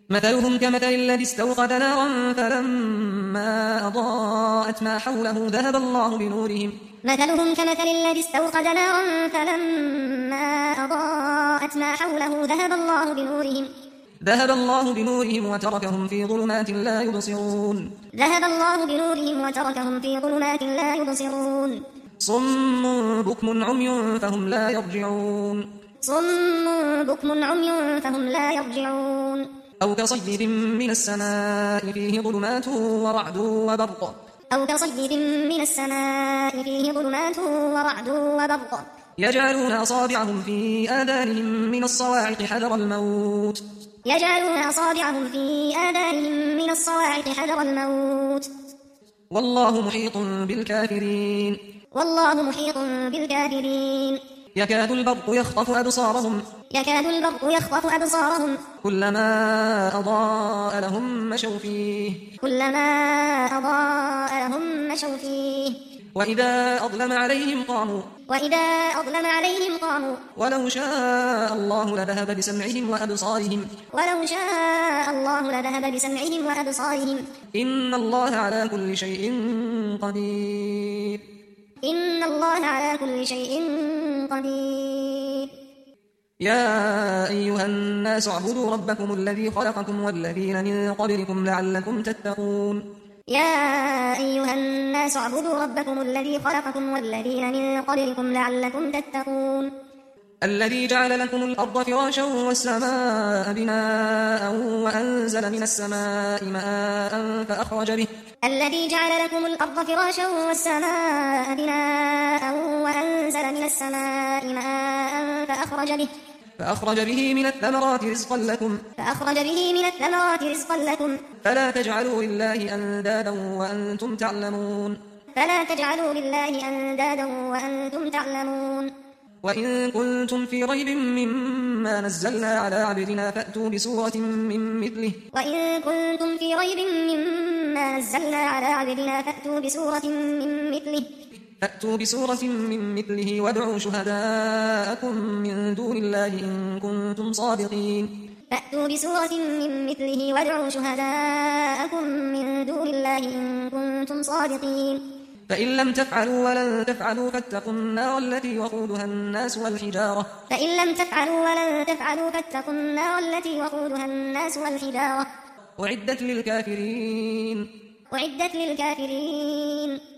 مثلهم كمثل الذي استوقد نارا فلما أضاءت ما حوله ذهب الله بنورهم. مثلهم كمثل الذي استوقد نارا فلما أضاءت ما حوله ذهب الله بنورهم وتركهم في ظلمات لا يبصرون. صم بكم عمي فهم لا يرجعون. أو كصيب من السماء فيه ظلمات ورعد وبرق يجعلون أصابعهم في آذانهم من الصواعق حذر الموت والله محيط بالكافرين. يكاد البرق يخطف أبصارهم كلما أضاء لهم مشوا فيه وإذا أظلم عليهم قاموا ولو شاء الله لذهب بسمعهم وأبصارهم إن الله على كل شيء قدير. يا أيها الناس اعبدوا ربكم الذي خلقكم والذين من قبلكم لعلكم تتقون. الذي جعل لكم الأرض فراشا والسماء بناء وأنزل من السماء ماء فأخرج به من الثمرات رزقا لكم فلا تجعلوا لله أندادا وأنتم تعلمون. وإن كنتم في ريب مما نزلنا على عبدنا فأتوا بسورة من مثله وادعوا شهداءكم من دون الله إن كنتم صادقين. فإن لم تفعلوا ولن تفعلوا فاتقوا النار التي وقودها الناس والحجارة أعدت للكافرين.